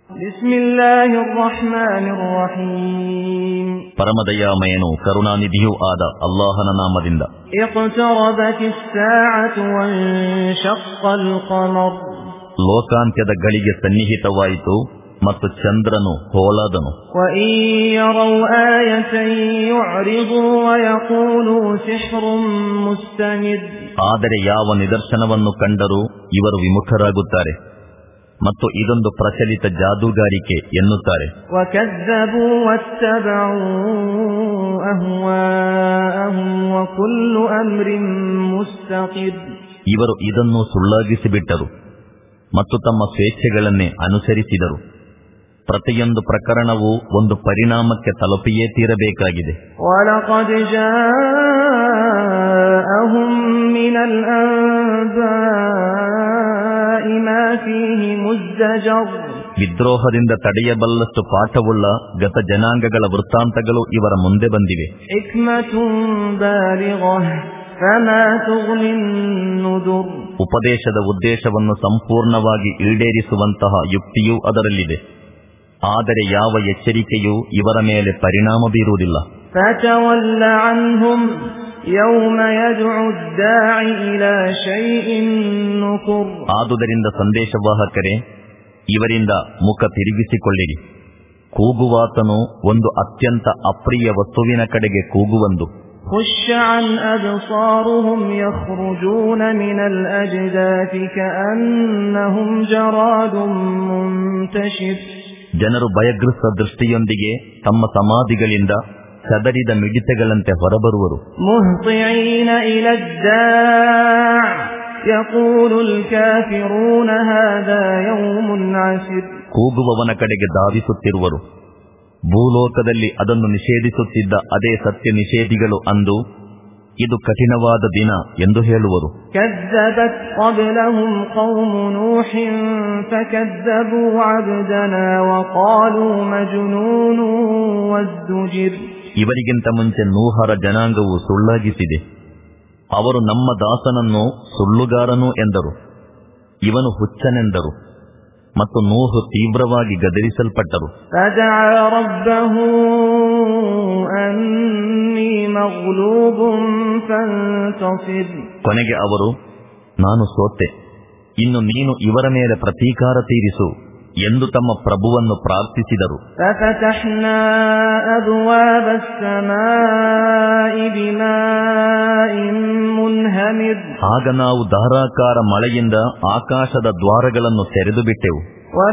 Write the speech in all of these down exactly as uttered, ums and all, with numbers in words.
ಬಿಸ್ಮಿಲ್ಲಾಹಿರ್ ರಹ್ಮಾನಿರ್ ರಹೀಂ. ಪರಮದಯಾಮಯನು ಕರುಣಾನಿಧಿಯೂ ಆದ ಅಲ್ಲಾಹನ ನಾಮದಿಂದ. ಇಕ್ತರಬತಿಸ್ ಸಾಅತು ವನ್ಶಕ್ಕಲ್ ಕಮರ್. ಲೋಕಾಂತ್ಯದ ಗಳಿಗೆ ಸನ್ನಿಹಿತವಾಯಿತು ಮತ್ತು ಚಂದ್ರನು ಹೋಳಾದನು. ಆದರೆ ಯಾವ ನಿದರ್ಶನವನ್ನು ಕಂಡರೂ ಇವರು ವಿಮುಖರಾಗುತ್ತಾರೆ ಮತ್ತು ಇದೊಂದು ಪ್ರಚಲಿತ ಜಾದೂಗಾರಿಕೆ ಎನ್ನುತ್ತಾರೆ. ಇವರು ಇದನ್ನು ಸುಳ್ಳಾಗಿಸಿಬಿಟ್ಟರು ಮತ್ತು ತಮ್ಮ ಸ್ವೇಚ್ಛೆಗಳನ್ನೇ ಅನುಸರಿಸಿದರು. ಪ್ರತಿಯೊಂದು ಪ್ರಕರಣವೂ ಒಂದು ಪರಿಣಾಮಕ್ಕೆ ತಲುಪಿಯೇ തീರಬೇಕಾಗಿದೆ. ವಿದ್ರೋಹದಿಂದ ತಡೆಯಬಲ್ಲಷ್ಟು ಪಾಠವುಳ್ಳ ಗತ ಜನಾಂಗಗಳ ವೃತ್ತಾಂತಗಳು ಇವರ ಮುಂದೆ ಬಂದಿವೆ. ಉಪದೇಶದ ಉದ್ದೇಶವನ್ನು ಸಂಪೂರ್ಣವಾಗಿ ಈಡೇರಿಸುವಂತಹ ಯುಕ್ತಿಯೂ ಅದರಲ್ಲಿದೆ. ಆದರೆ ಯಾವ ಎಚ್ಚರಿಕೆಯೂ ಇವರ ಮೇಲೆ ಪರಿಣಾಮ ಬೀರುವುದಿಲ್ಲ. ಆದುದರಿಂದ ಸಂದೇಶವಾಹಕರೇ, ಇವರಿಂದ ಮುಖ ತಿರುಗಿಸಿಕೊಳ್ಳಿರಿ. ಕೂಗುವಾತನು ಒಂದು ಅತ್ಯಂತ ಅಪ್ರಿಯ ವಸ್ತುವಿನ ಕಡೆಗೆ ಕೂಗುವಂದು. ಜನರು ಭಯಗ್ರಸ್ತ ದೃಷ್ಟಿಯೊಂದಿಗೆ ತಮ್ಮ ಸಮಾಧಿಗಳಿಂದ ಸದರಿದ ಮಿಡಿತೆಗಳಂತೆ ಹೊರಬರುವರು. ಕೂಗುವವನ ಕಡೆಗೆ ಧಾವಿಸುತ್ತಿರುವರು. ಭೂಲೋಕದಲ್ಲಿ ಅದನ್ನು ನಿಷೇಧಿಸುತ್ತಿದ್ದ ಅದೇ ಸತ್ಯ ನಿಷೇಧಿಗಳು ಅಂದು ಇದು ಕಠಿಣವಾದ ದಿನ ಎಂದು ಹೇಳುವರು. ಇವರಿಗಿಂತ ಮುಂಚೆ ನೂಹರ ಜನಾಂಗವು ಸುಳ್ಳಾಗಿಸಿದೆ. ಅವರು ನಮ್ಮ ದಾಸನನ್ನು ಸುಳ್ಳುಗಾರನು ಎಂದರು, ಇವನು ಹುಚ್ಚನೆಂದರು ಮತ್ತು ನೂಹು ತೀವ್ರವಾಗಿ ಗದರಿಸಲ್ಪಟ್ಟರು. ಕೊನೆಗೆ ಅವರು, ನಾನು ಸೋತೆ, ಇನ್ನು ನೀನು ಇವರ ಮೇಲೆ ಪ್ರತೀಕಾರ ತೀರಿಸು ಎಂದು ತಮ್ಮ ಪ್ರಭುವನ್ನು ಪ್ರಾರ್ಥಿಸಿದರು. ಆಗ ನಾವು ಧಾರಾಕಾರ ಮಳೆಯಿಂದ ಆಕಾಶದ ದ್ವಾರಗಳನ್ನು ತೆರೆದು ಬಿಟ್ಟೆವು.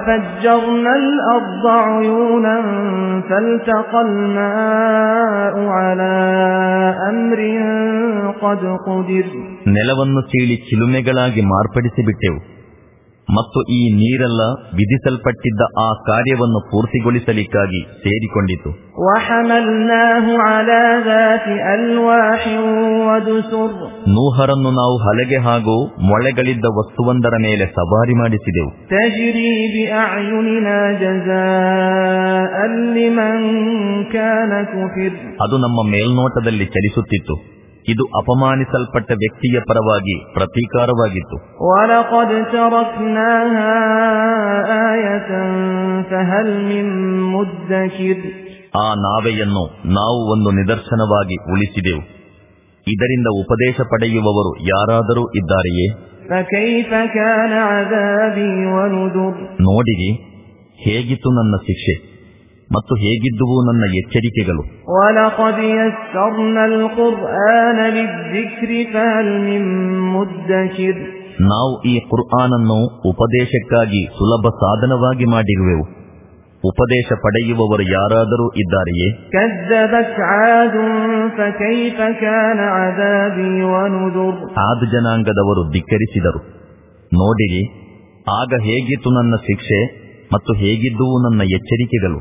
ನೆಲವನ್ನು ಸೀಳಿ ಚಿಲುಮೆಗಳಾಗಿ ಮಾರ್ಪಡಿಸಿಬಿಟ್ಟೆವು ಮತ್ತು ಈ ನೀರೆಲ್ಲ ವಿಧಿಸಲ್ಪಟ್ಟಿದ್ದ ಆ ಕಾರ್ಯವನ್ನು ಪೂರ್ತಿಗೊಳಿಸಲಿಕ್ಕಾಗಿ ಸೇರಿಕೊಂಡಿತು. ನೂಹರನ್ನು ನಾವು ಹಲಗೆ ಹಾಗೂ ಮೊಳೆಗಳಿದ್ದ ವಸ್ತುವೊಂದರ ಮೇಲೆ ಸವಾರಿ ಮಾಡಿಸಿದೆವು. ಅದು ನಮ್ಮ ಮೇಲ್ನೋಟದಲ್ಲಿ ಚಲಿಸುತ್ತಿತ್ತು. ಇದು ಅಪಮಾನಿಸಲ್ಪಟ್ಟ ವ್ಯಕ್ತಿಯ ಪರವಾಗಿ ಪ್ರತೀಕಾರವಾಗಿತ್ತು. ಆ ನಾವೆಯನ್ನು ನಾವು ಒಂದು ನಿದರ್ಶನವಾಗಿ ಉಳಿಸಿದೆವು. ಇದರಿಂದ ಉಪದೇಶ ಪಡೆಯುವವರು ಯಾರಾದರೂ ಇದ್ದಾರೆಯೇ? ನೋಡಿರಿ, ಹೇಗಿತ್ತು ನನ್ನ ಶಿಕ್ಷೆ ಮತ್ತು ಹೇಗಿದ್ದುವು ನನ್ನ ಎಚ್ಚರಿಕೆಗಳು. ನಾವು ಈ ಕುರ್ಆನನ್ನು ಉಪದೇಶಕ್ಕಾಗಿ ಸುಲಭ ಸಾಧನವಾಗಿ ಮಾಡಿರುವೆವು. ಉಪದೇಶ ಪಡೆಯುವವರು ಯಾರಾದರೂ ಇದ್ದಾರೆಯೇ? ಆದ್ ಜನಾಂಗದವರು ಧಿಕ್ಕರಿಸಿದರು. ನೋಡಿರಿ, ಆಗ ಹೇಗಿತ್ತು ನನ್ನ ಶಿಕ್ಷೆ ಮತ್ತು ಹೇಗಿದ್ದುವು ನನ್ನ ಎಚ್ಚರಿಕೆಗಳು.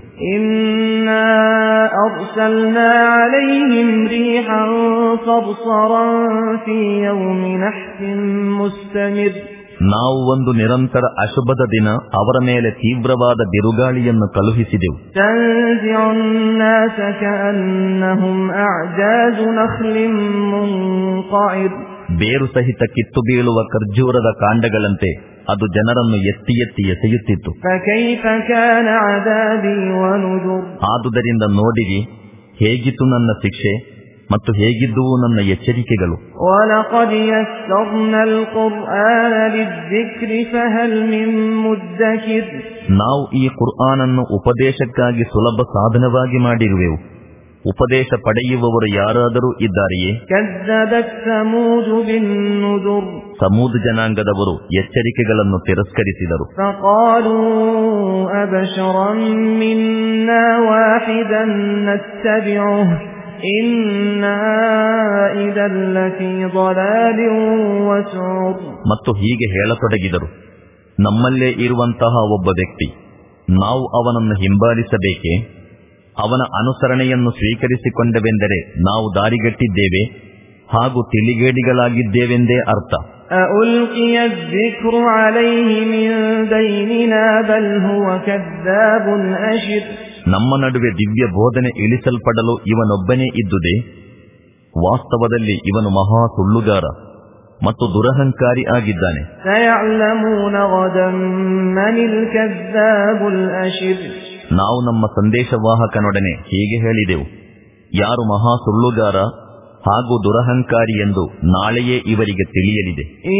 ನಾವು ಒಂದು ನಿರಂತರ ಅಶುಭದ ದಿನ ಅವರ ಮೇಲೆ ತೀವ್ರವಾದ ಬಿರುಗಾಳಿಯನ್ನು ಕಳುಹಿಸಿದೆವು. ಬೇರು ಸಹಿತ ಕಿತ್ತು ಬೀಳುವ ಖರ್ಜೂರದ ಕಾಂಡಗಳಂತೆ ಅದು ಜನರನ್ನು ಎತ್ತಿ ಎತ್ತಿ ಎಸೆಯುತ್ತಿತ್ತು. ಆದುದರಿಂದ ನೋಡಿರಿ, ಹೇಗಿತ್ತು ನನ್ನ ಶಿಕ್ಷೆ ಮತ್ತು ಹೇಗಿದ್ದುವು ನನ್ನ ಎಚ್ಚರಿಕೆಗಳು. ನಾವು ಈ ಕುರ್ಆನನ್ನು ಉಪದೇಶಕ್ಕಾಗಿ ಸುಲಭ ಸಾಧನವಾಗಿ ಮಾಡಿರುವೆವು. ಉಪದೇಶ ಪಡೆಯುವವರು ಯಾರಾದರೂ ಇದ್ದಾರೆಯೇ? ಸಮೂದ್ ಜನಾಂಗದವರು ಎಚ್ಚರಿಕೆಗಳನ್ನು ತಿರಸ್ಕರಿಸಿದರು. ಮತ್ತು ಹೀಗೆ ಹೇಳತೊಡಗಿದರು, ನಮ್ಮಲ್ಲೇ ಇರುವಂತಹ ಒಬ್ಬ ವ್ಯಕ್ತಿ, ನಾವು ಅವನನ್ನು ಹಿಂಬಾಲಿಸಬೇಕೇ? ಅವನ ಅನುಸರಣೆಯನ್ನು ಸ್ವೀಕರಿಸಿಕೊಂಡವೆಂದರೆ ನಾವು ದಾರಿಗಟ್ಟಿದ್ದೇವೆ ಹಾಗೂ ತಿಳಿಗೇಡಿಗಳಾಗಿದ್ದೇವೆಂದೇ ಅರ್ಥ. ನಮ್ಮ ನಡುವೆ ದಿವ್ಯ ಬೋಧನೆ ಇಳಿಸಲ್ಪಡಲು ಇವನೊಬ್ಬನೇ ಇದ್ದುದೇ? ವಾಸ್ತವದಲ್ಲಿ ಇವನು ಮಹಾ ಸುಳ್ಳುಗಾರ ಮತ್ತು ದುರಹಂಕಾರಿ ಆಗಿದ್ದಾನೆ. ನಾವು ನಮ್ಮ ಸಂದೇಶವಾಹಕನೊಡನೆ ಹೀಗೆ ಹೇಳಿದೆವು, ಯಾರು ಮಹಾ ಸುಳ್ಳುಗಾರ ಹಾಗೂ ದುರಹಂಕಾರಿ ಎಂದು ನಾಳೆಯೇ ಇವರಿಗೆ ತಿಳಿಯಲಿದೆ.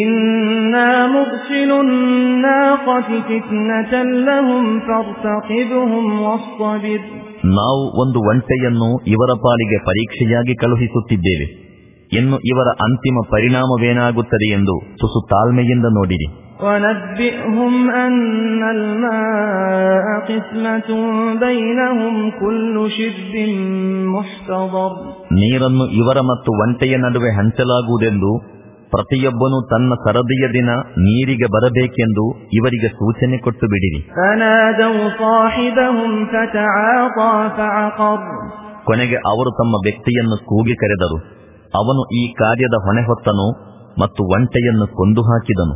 ನಾವು ಒಂದು ಒಂಟೆಯನ್ನು ಇವರ ಪಾಲಿಗೆ ಪರೀಕ್ಷೆಯಾಗಿ ಕಳುಹಿಸುತ್ತಿದ್ದೇವೆ. ಇನ್ನು ಇವರ ಅಂತಿಮ ಪರಿಣಾಮವೇನಾಗುತ್ತದೆ ಎಂದು ತುಸು ತಾಳ್ಮೆಯಿಂದ ನೋಡಿರಿ. وَنَبِّئْهُمْ أَنَّ الْمَاءَ قِسْمَةٌ بَيْنَهُمْ كُلُّ شِرْبٍ مُحْتَضَرٍ. ನೀರನ್ನು ಇವರ ಮತ್ತು ಒಂಟೆಯ ನಡುವೆ ಹಂಚಲಾಗುವುದೆಂದು, ಪ್ರತಿಯೊಬ್ಬನು ತನ್ನ ಸರದಿಯ ದಿನ ನೀರಿಗೆ ಬರಬೇಕೆಂದು ಇವರಿಗೆ ಸೂಚನೆ ಕೊಟ್ಟು ಬಿಡಿರಿ. فَنَادَوْا صَاحِبَهُمْ فَتَعَاطَى فَعَقَرَ. ಕೊನೆಗೆ ಅವರು ತಮ್ಮ ವ್ಯಕ್ತಿಯನ್ನು ಕೂಗಿ ಕರೆದರು. ಅವನು ಈ ಕಾರ್ಯದ ಹೊಣೆ ಹೊತ್ತನು ಮತ್ತು ಒಂಟೆಯನ್ನು ಕೊಂದು ಹಾಕಿದನು.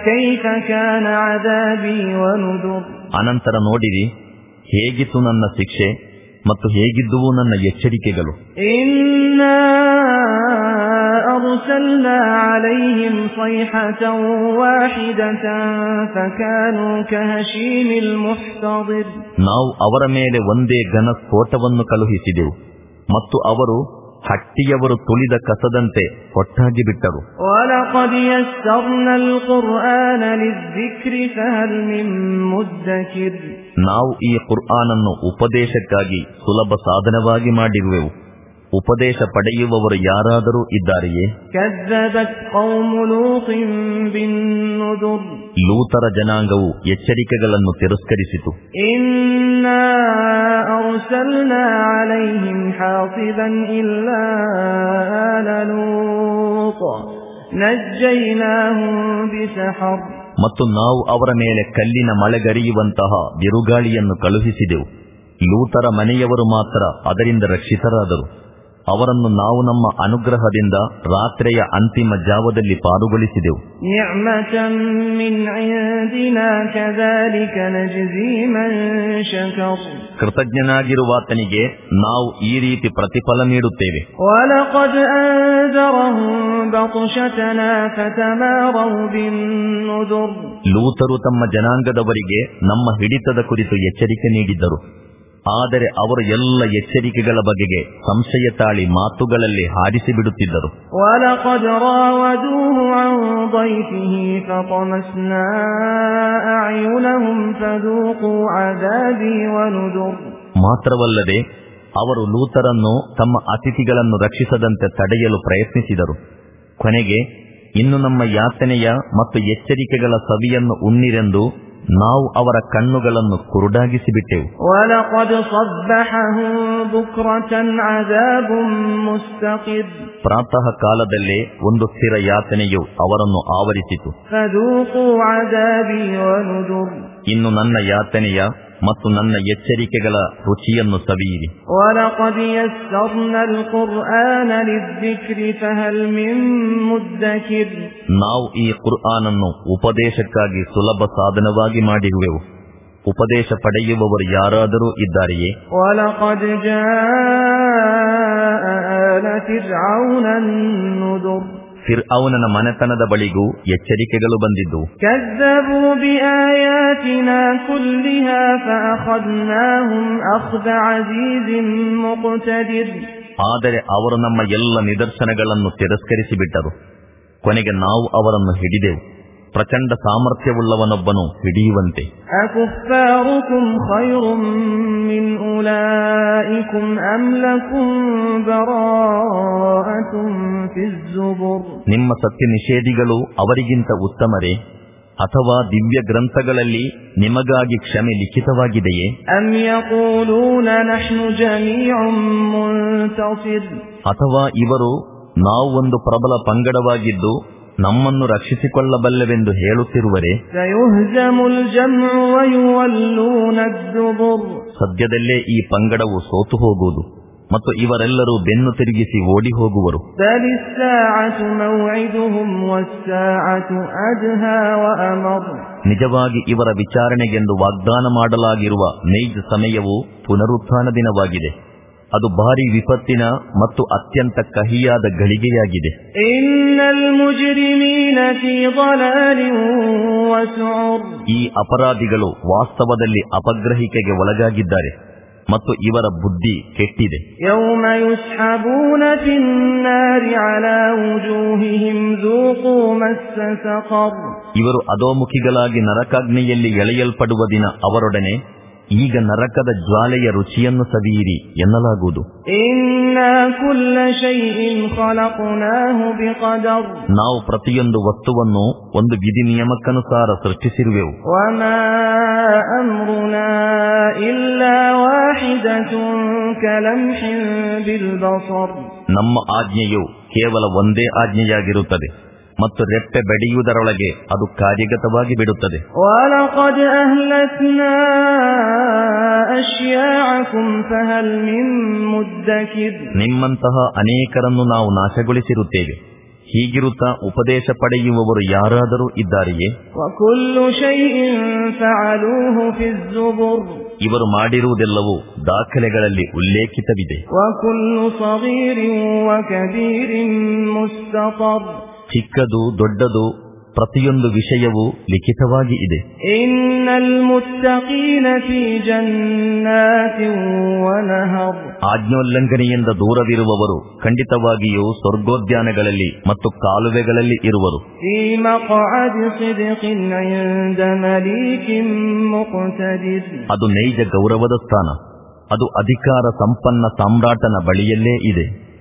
ಅನಂತರ ನೋಡಿರಿ, ಹೇಗಿತ್ತು ನನ್ನ ಶಿಕ್ಷೆ ಮತ್ತು ಹೇಗಿದ್ದುವು ನನ್ನ ಎಚ್ಚರಿಕೆಗಳು. ನಾವು ಅವರ ಮೇಲೆ ಒಂದೇ ಘನ ಸ್ಫೋಟವನ್ನು ಕಳುಹಿಸಿದೆವು ಮತ್ತು ಅವರು ಹಟ್ಟಿಯವರು ತುಳಿದ ಕಸದಂತೆ ಒಟ್ಟಾಗಿ ಬಿಟ್ಟರು. ನಾವು ಈ ಕುರ್ಆನನ್ನು ಉಪದೇಶಕ್ಕಾಗಿ ಸುಲಭ ಸಾಧನವಾಗಿ ಮಾಡಿರುವೆವು. ಉಪದೇಶ ಪಡೆಯುವವರು ಯಾರಾದರೂ ಇದ್ದಾರೆಯೇ? ಲೂತರ ಜನಾಂಗವು ಎಚ್ಚರಿಕೆಗಳನ್ನು ತಿರಸ್ಕರಿಸಿತು. ಮತ್ತು ನಾವು ಅವರ ಮೇಲೆ ಕಲ್ಲಿನ ಮಳೆಗರಿಯುವಂತಹ ಬಿರುಗಾಳಿಯನ್ನು ಕಳುಹಿಸಿದೆವು. ಲೂತರ ಮನೆಯವರು ಮಾತ್ರ ಅದರಿಂದ ರಕ್ಷಿತರಾದರು. ಅವರನ್ನು ನಾವು ನಮ್ಮ ಅನುಗ್ರಹದಿಂದ ರಾತ್ರಿಯ ಅಂತಿಮ ಜಾವದಲ್ಲಿ ಪಾರುಗೊಳಿಸಿದೆವು. ಕೃತಜ್ಞನಾಗಿರುವಾತನಿಗೆ ನಾವು ಈ ರೀತಿ ಪ್ರತಿಫಲ ನೀಡುತ್ತೇವೆ. ಲೂತರು ತಮ್ಮ ಜನಾಂಗದವರಿಗೆ ನಮ್ಮ ಹಿಡಿತದ ಕುರಿತು ಎಚ್ಚರಿಕೆ ನೀಡಿದ್ದರು. ಆದರೆ ಅವರು ಎಲ್ಲ ಎಚ್ಚರಿಕೆಗಳ ಬಗೆಗೆ ಸಂಶಯ ತಾಳಿ ಮಾತುಗಳಲ್ಲಿ ಹಾರಿಸಿ ಬಿಡುತ್ತಿದ್ದರು. ಮಾತ್ರವಲ್ಲದೆ ಅವರು ಲೂತರನ್ನು ತಮ್ಮ ಅತಿಥಿಗಳನ್ನು ರಕ್ಷಿಸದಂತೆ ತಡೆಯಲು ಪ್ರಯತ್ನಿಸಿದರು. ಕೊನೆಗೆ ಇನ್ನು ನಮ್ಮ ಯಾತನೆಯ ಮತ್ತು ಎಚ್ಚರಿಕೆಗಳ ಸವಿಯನ್ನು ಉಣ್ಣಿರೆಂದು ನಾವು ಅವರ ಕಣ್ಣುಗಳನ್ನು ಕುರುಡಾಗಿಸಿಬಿಟ್ಟೆವು. ಪ್ರಾತಃ ಕಾಲದಲ್ಲೇ ಒಂದು ಸ್ಥಿರ ಯಾತನೆಯು ಅವರನ್ನು ಆವರಿಸಿತು. ಇನ್ನು ನನ್ನ ಯಾತನೆಯ ಮತ್ತು ನನ್ನ ಎಚ್ಚರಿಕೆಗಳ ರುಚಿಯನ್ನು ಸವಿಯಿರಿ. ನಾವು ಈ ಕುರ್ಆನನ್ನು ಉಪದೇಶಕ್ಕಾಗಿ ಸುಲಭ ಸಾಧನವಾಗಿ ಮಾಡಿರುವೆವು. ಉಪದೇಶ ಪಡೆಯುವವರು ಯಾರಾದರೂ ಇದ್ದಾರೆಯೇ? ಫಿರ್ಔನನ ಮನೆತನದ ಬಳಿಗೂ ಎಚ್ಚರಿಕೆಗಳು ಬಂದಿದ್ದು. ಕಜ್ಜಬೂ ಬಿಆಯಾತಿನಾ ಕುಲ್ಲಿಹಾ ಫಅಖದ್ನಾಹುಂ ಅಖ್ದ ಅಜೀಜಿನ್ ಮುಕ್ತದಿರ್. ಆದರೆ ಅವರು ನಮ್ಮ ಎಲ್ಲ ನಿದರ್ಶನಗಳನ್ನು ತಿರಸ್ಕರಿಸಿಬಿಟ್ಟರು. ಕೊನೆಗೆ ನಾವು ಅವರನ್ನು ಹಿಡಿದೆವು, ಪ್ರಚಂಡ ಸಾಮರ್ಥ್ಯವುಳ್ಳವನೊಬ್ಬನು ಹಿಡಿಯುವಂತೆ. ಅಕುಫಾರುಕುಂ ಖೈರುಂ ಮಿನ್ ಉಲೈಕುಂ ಅಂ ಲಕುಂ ಬರಾಅತುಂ ಫಿಜ್ ಜುಬುರ್. ನಿಮ್ಮ ಸತ್ಯ ನಿಷೇಧಿಗಳು ಅವರಿಗಿಂತ ಉತ್ತಮರೇ, ಅಥವಾ ದಿವ್ಯ ಗ್ರಂಥಗಳಲ್ಲಿ ನಿಮಗಾಗಿ ಕ್ಷಮೆ ಲಿಖಿತವಾಗಿದೆಯೇ? ಅಂ ಯಕೂಲೂನ ನಹ್ನು ಜಮೀഉಂ ಮುಂತಸಿರ್. ಅಥವಾ ಇವರು ನಾವು ಒಂದು ಪ್ರಬಲ ಪಂಗಡವಾಗಿದ್ದು ನಮ್ಮನ್ನು ರಕ್ಷಿಸಿಕೊಳ್ಳಬಲ್ಲೆವೆಂದು ಹೇಳುತ್ತಿರುವರೆ? ಸದ್ಯದಲ್ಲೇ ಈ ಪಂಗಡವು ಸೋತು ಹೋಗುವುದು ಮತ್ತು ಇವರೆಲ್ಲರೂ ಬೆನ್ನು ತಿರುಗಿಸಿ ಓಡಿ ಹೋಗುವರು. ನಿಜವಾಗಿ ಇವರ ವಿಚಾರಣೆಗೆಂದು ವಾಗ್ದಾನ ಮಾಡಲಾಗಿರುವ ನೈಜ ಸಮಯವು ಪುನರುತ್ಥಾನ ದಿನವಾಗಿದೆ. ಅದು ಭಾರಿ ವಿಪತ್ತಿನ ಮತ್ತು ಅತ್ಯಂತ ಕಹಿಯಾದ ಗಳಿಗೆಯಾಗಿದೆ. ಈ ಅಪರಾಧಿಗಳು ವಾಸ್ತವದಲ್ಲಿ ಅಪಗ್ರಹಿಕೆಗೆ ಒಳಗಾಗಿದ್ದಾರೆ ಮತ್ತು ಇವರ ಬುದ್ಧಿ ಕೆಟ್ಟಿದೆ. ಇವರು ಅಧೋಮುಖಿಗಳಾಗಿ ನರಕಾಗ್ನಿಯಲ್ಲಿ ಎಳೆಯಲ್ಪಡುವ ದಿನ ಅವರೊಡನೆ ಈಗ ನರಕದ ಜ್ವಾಲೆಯ ರುಚಿಯನ್ನು ಸವಿಯಿರಿ ಎನ್ನಲಾಗುವುದು. ನಾವು ಪ್ರತಿಯೊಂದು ವಸ್ತುವನ್ನು ಒಂದು ವಿಧಿ ನಿಯಮಕ್ಕನುಸಾರ ಸೃಷ್ಟಿಸಿರುವೆವು. ನಮ್ಮ ಆಜ್ಞೆಯು ಕೇವಲ ಒಂದೇ ಆಜ್ಞೆಯಾಗಿರುತ್ತದೆ ಮತ್ತು ರೆಪ್ಪೆ ಬೆಳೆಯುವುದರೊಳಗೆ ಅದು ಕಾರ್ಯಗತವಾಗಿ ಬಿಡುತ್ತದೆ. ನಿಮ್ಮಂತಹ ಅನೇಕರನ್ನು ನಾವು ನಾಶಗೊಳಿಸಿರುತ್ತೇವೆ. ಹೀಗಿರುತ್ತಾ ಉಪದೇಶ ಪಡೆಯುವವರು ಯಾರಾದರೂ ಇದ್ದಾರೆಯೇ? ಇವರು ಮಾಡಿರುವುದೆಲ್ಲವೂ ದಾಖಲೆಗಳಲ್ಲಿ ಉಲ್ಲೇಖಿತವಿದೆ. ಚಿಕ್ಕದು ದೊಡ್ಡದು ಪ್ರತಿಯೊಂದು ವಿಷಯವೂ ಲಿಖಿತವಾಗಿ ಇದೆ. ಆಜ್ಞೋಲ್ಲಂಘನೆಯಿಂದ ದೂರವಿರುವವರು ಖಂಡಿತವಾಗಿಯೂ ಸ್ವರ್ಗೋದ್ಯಾನಗಳಲ್ಲಿ ಮತ್ತು ಕಾಲುವೆಗಳಲ್ಲಿ ಇರುವರು. ಅದು ನೈಜ ಗೌರವದ ಸ್ಥಾನ. ಅದು ಅಧಿಕಾರ ಸಂಪನ್ನ ಸಾಮ್ರಾಟನ ಬಳಿಯಲ್ಲೇ ಇದೆ.